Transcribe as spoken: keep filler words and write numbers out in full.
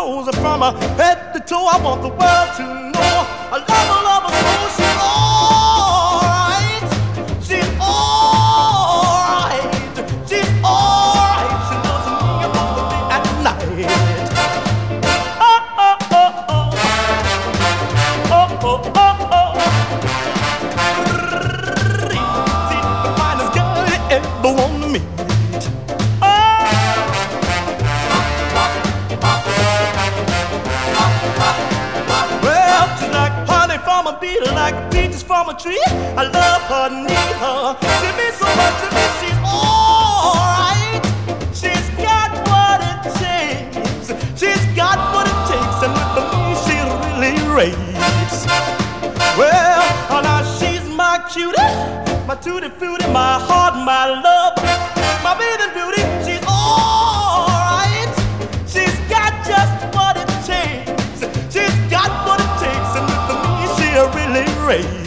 toes, from her head to toe. I want the world to know I love her, love her so. She's alright, she's alright, she's alright. She loves me both the day and night. Oh, oh, oh, oh, oh, oh, oh, oh. The finest girl you ever want to meet. Like peaches from a tree, I love her, need her. She means so much to me. She's alright. She's got what it takes. She's got what it takes, and with me she really rates. Well, oh, now she's my cutie, my tutti frutti, my heart, my love, my bathing beauty. She's alright. She's got just what it takes. She's got what it takes, and with me she really rates.